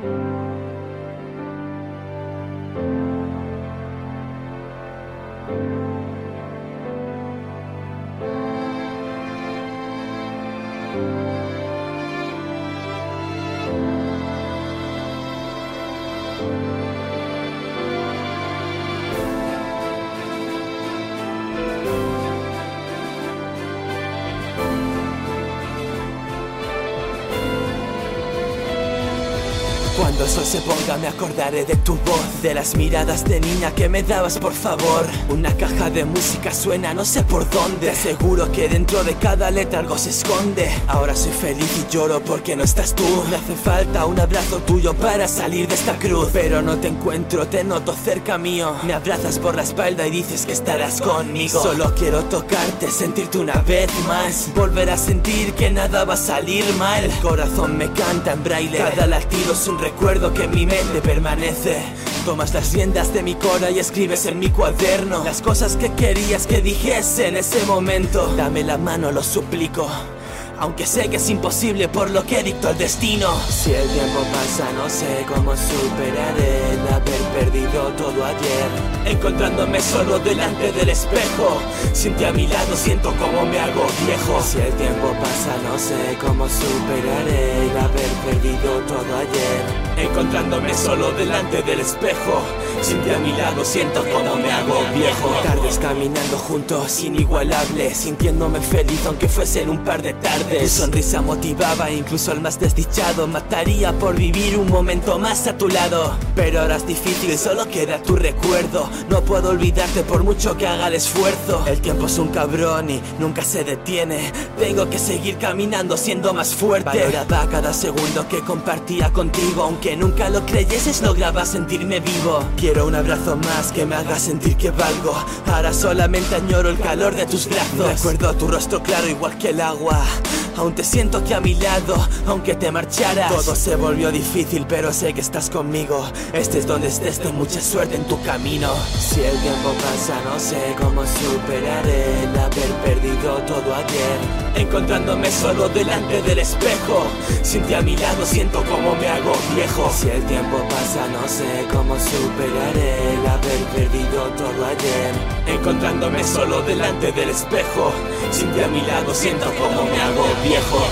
Cuando el sol se ponga me acordaré de tu voz, de las miradas de niña que me dabas por favor. Una caja de música suena no sé por dónde, te aseguro que dentro de cada letra algo se esconde. Ahora soy feliz y lloro porque no estás tú. Me hace falta un abrazo tuyo para salir de esta cruz, pero no te encuentro, te noto cerca mío. Me abrazas por la espalda y dices que estarás conmigo. Solo quiero tocarte, sentirte una vez más, volver a sentir que nada va a salir mal. El corazón me canta en braille, cada latido es un recuerdo que en mi mente permanece. Tomas las riendas de mi cora y escribes en mi cuaderno las cosas que querías que dijese en ese momento. Dame la mano, lo suplico, aunque sé que es imposible por lo que dictó el destino. Si el tiempo pasa no sé cómo superaré el haber perdido todo ayer, encontrándome solo delante del espejo. Sin ti a mi lado siento como me hago viejo. Si el tiempo pasa no sé cómo superaré el haber perdido todo ayer, encontrándome solo delante del espejo. Sin ti a mi lado siento como me hago viejo. Tardes caminando juntos, inigualables, sintiéndome feliz aunque fuesen un par de tardes. Tu sonrisa motivaba incluso al más desdichado, mataría por vivir un momento más a tu lado. Pero ahora es difícil, solo queda tu recuerdo. No puedo olvidarte por mucho que haga el esfuerzo. El tiempo es un cabrón y nunca se detiene. Tengo que seguir caminando siendo más fuerte. Valoraba cada segundo que compartía contigo, aunque nunca lo creyeses lograba sentirme vivo. Quiero un abrazo más que me haga sentir que valgo. Ahora solamente añoro el calor de tus brazos. Recuerdo tu rostro claro igual que el agua. Aún te siento aquí a mi lado, aunque te marcharas. Todo se volvió difícil, pero sé que estás conmigo. Estés donde estés, ten mucha suerte en tu camino. Si el tiempo pasa, no sé cómo superaré el haber perdido todo ayer, encontrándome solo delante del espejo. Sin ti a mi lado siento como me hago viejo. Si el tiempo pasa, no sé cómo superaré el haber perdido todo ayer, encontrándome solo delante del espejo. Sin ti a mi lado siento como me hago viejo.